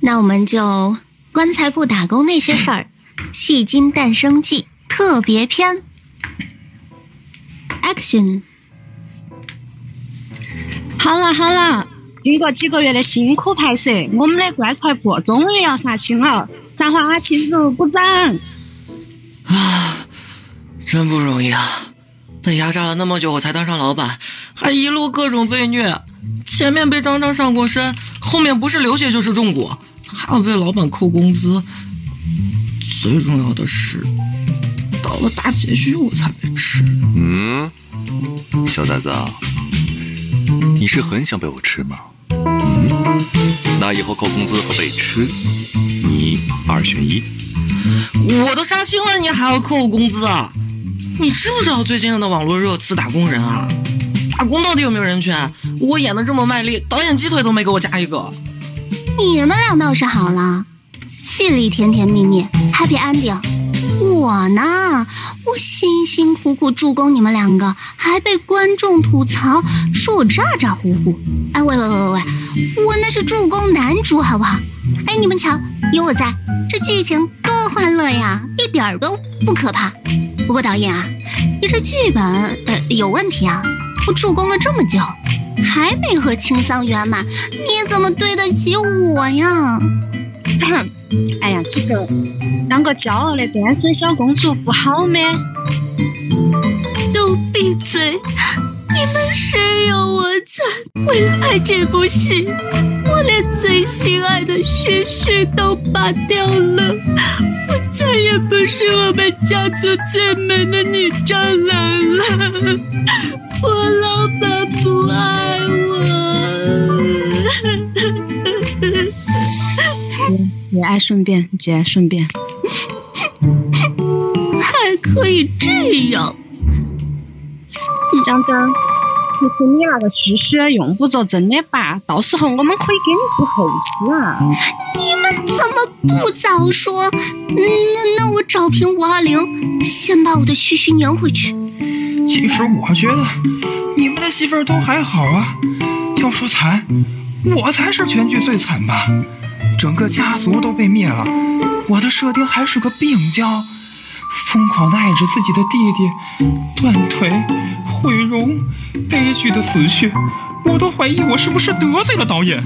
那我们就棺材铺打工那些事儿，戏精诞生记特别篇 Action。 好了，经过几个月的辛苦拍摄，我们的棺材铺终于要杀青了，撒花庆祝，鼓掌！ 啊，真不容易啊！被压榨了那么久我才当上老板，还一路各种被虐，前面被张上过身，后面不是流血就是中蛊，还要被老板扣工资，最重要的是到了大结局我才被吃。 小崽子啊，你是很想被我吃吗？那以后扣工资和被吃，你2选1。 我都杀青了，你还要扣工资啊？你知不知道最近的网络热词打工人啊？打工到底有没有人权？我演的这么卖力，导演鸡腿都没给我加一个。 你们俩倒是好了，戏里甜甜蜜蜜 Happy Ending， 我呢，我辛辛苦苦助攻你们两个，还被观众吐槽说我咋咋呼呼。哎喂，我那是助攻男主好不好？哎，你们瞧，有我在，这剧情多欢乐呀，一点都不可怕。不过导演啊，你这剧本有问题啊！我助攻了这么久，还没和青桑圆满，你怎么对得起我呀？ 哎呀，这个当个骄傲的单身小公主不好吗？ 都闭嘴！你们谁有我惨？为了拍这部戏，我连最心爱的旭旭都拔掉了，我再也不是我们家族最美的女蟑螂了，我老板不爱我。 节哀顺变， 还可以这样。 张，其实你那个旭旭用不着真的拔，到时候我们可以给你做后期啊。 你们怎么不早说？那我找瓶520，先把我的旭旭撵回去。 其实我觉得你们的戏份都还好啊，要说惨，我才是全剧最惨吧。整个家族都被灭了，我的设定还是个病娇，疯狂地爱着自己的弟弟，断腿、毁容、悲剧的死去，我都怀疑我是不是得罪了导演。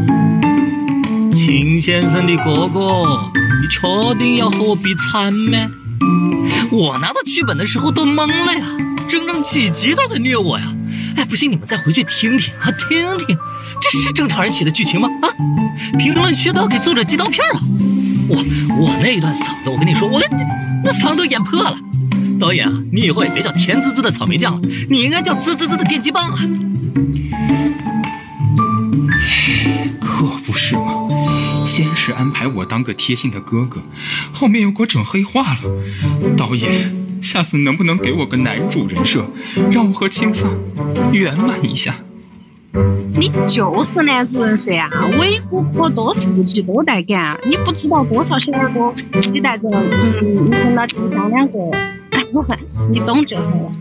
秦先生的哥哥，你确定要和我比惨吗？我拿到剧本的时候都懵了呀，整整几集都在虐我呀！哎，不信你们再回去听听，这是正常人写的剧情吗？啊，评论区都要给作者寄刀片啊！我那一段嗓子，我跟你说，我那嗓子都演破了。导演啊，你以后也别叫甜滋滋的草莓酱了，你应该叫滋滋滋的电击棒啊！ 可不是嘛，先是安排我当个贴心的哥哥，后面又给我整黑化了。导演，下次能不能给我个男主人设，让我和青桑圆满一下？ 你就是男主人设啊，为国可多，字句多带感，你不知道多少小耳朵期待着你跟到青桑两个，你懂就好了。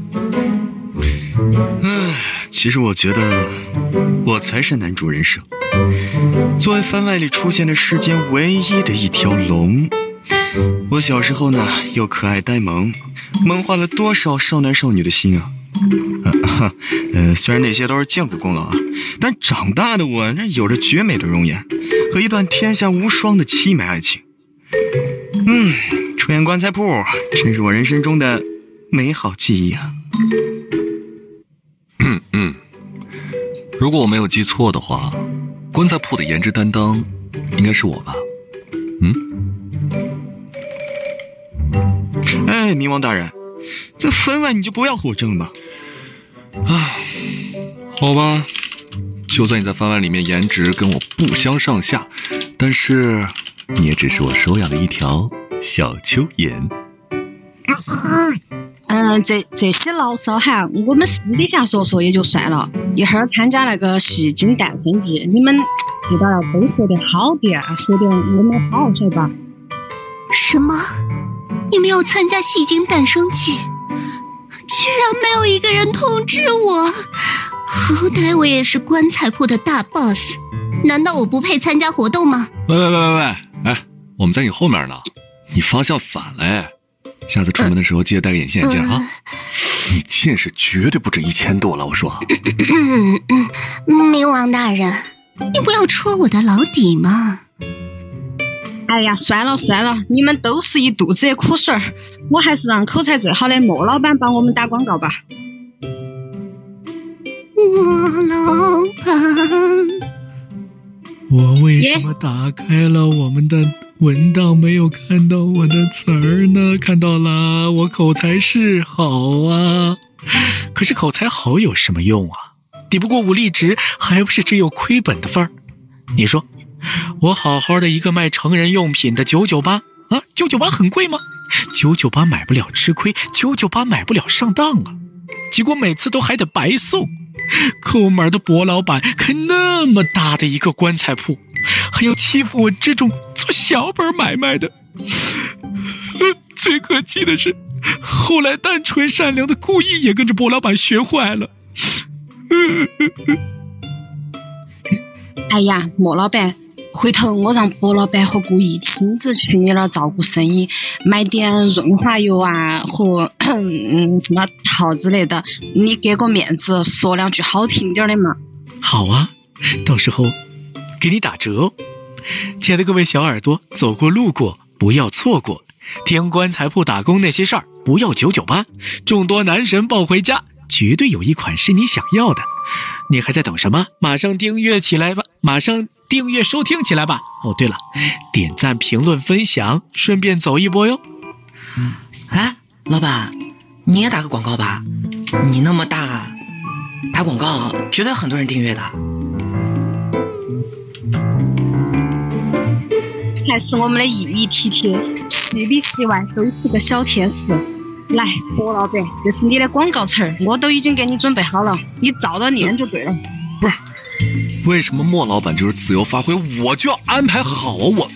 其实我觉得我才是男主人设，作为番外里出现的世间唯一的一条龙。我小时候呢，又可爱呆萌，萌化了多少少男少女的心啊！虽然那些都是镜子功劳啊，但长大的我有着绝美的容颜和一段天下无双的凄美爱情。出演棺材铺真是我人生中的美好记忆啊！ 如果我没有记错的话，棺材铺的颜值担当应该是我吧？ 哎，冥王大人，这番外你就不要和我争了吧。 好吧，就算你在番外里面颜值跟我不相上下，但是你也只是我收养的一条小蚯蚓。 这些牢骚哈，我们私底下说说也就算了。一会儿参加那个戏精诞生季，你们记得要多说点好点，说点我们好，晓得吧？ 什么？你们要参加戏精诞生季？居然没有一个人通知我，好歹我也是棺材铺的大 boss， 难道我不配参加活动吗？ 喂，哎，我们在你后面呢，你方向反了哎。下次出门的时候记得戴个隐形眼镜啊！你近视绝对不止1000度了，我说。 冥王大人，你不要戳我的老底嘛！ 哎呀，算了，你们都是一肚子的苦水儿，我还是让口才最好的莫老板帮我们打广告吧。 莫老板， 我为什么打开了我们的文档没有看到我的词儿呢？看到了，我口才是好啊，可是口才好有什么用啊？抵不过武力值，还不是只有亏本的份儿。你说我好好的一个卖成人用品的998啊，998很贵吗？998买不了吃亏，998买不了上当啊，结果每次都还得白送。抠门的博老板开那么大的一个棺材铺，还要欺负我这种做小本买卖的。最可气的是，后来单纯善良的故意也跟着博老板学坏了。 哎呀，莫老板，回头我让博老板和故意亲自去你那儿照顾生意，买点润滑油啊和什么套之类的，你给个面子，说两句好听点的嘛。 好啊，到时候给你打折哦。亲爱的各位小耳朵，走过路过不要错过，听棺材铺打工那些事儿不要998，众多男神抱回家，绝对有一款是你想要的。你还在等什么？马上订阅起来吧，马上订阅收听起来吧。哦对了，点赞评论分享，顺便走一波哟。 哎，老板，你也打个广告吧，你那么大，打广告绝对很多人订阅的。 还是我们的义义体贴，戏里戏外都是个小天使。来，博老板，这是你的广告词儿，我都已经给你准备好了，你照着念就对了。 不是，为什么莫老板就是自由发挥，我就要安排好啊？我，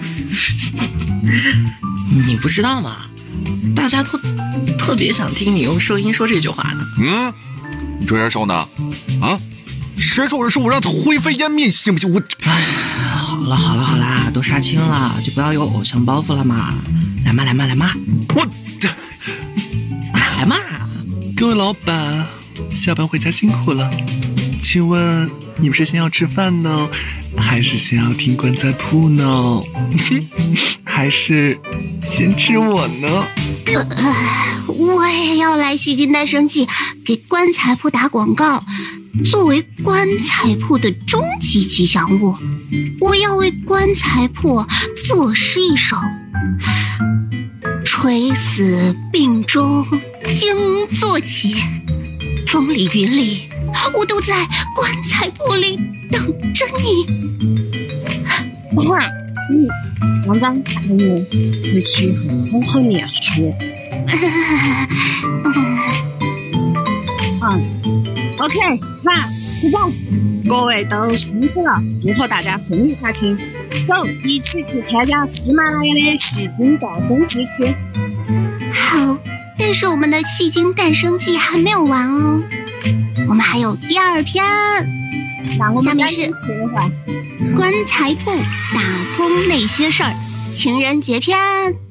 你不知道吗？大家都特别想听你用声音说这句话的。 你追人手呢？啊？谁说我的手我让他灰飞烟灭，行不行？我， 好了，都杀青了，就不要有偶像包袱了嘛。来嘛， 我这。 来嘛！ 各位老板，下班回家辛苦了。请问你们是先要吃饭呢，还是先要听棺材铺呢？还是先吃我呢？ 我也要来吸金诞生季给棺材铺打广告。作为棺材铺的终极吉祥物，我要为棺材铺作诗一首。垂死病中惊坐起，风里雨里我都在棺材铺里等着你。 张张，你回去好好念书。OK， 那就这样，各位都辛苦了，祝贺大家顺利杀青，走，一起去参加喜马拉雅的戏精诞生季去。 好，但是我们的戏精诞生季还没有完哦，我们还有第2篇。下面是棺材铺打工那些事儿情人节篇。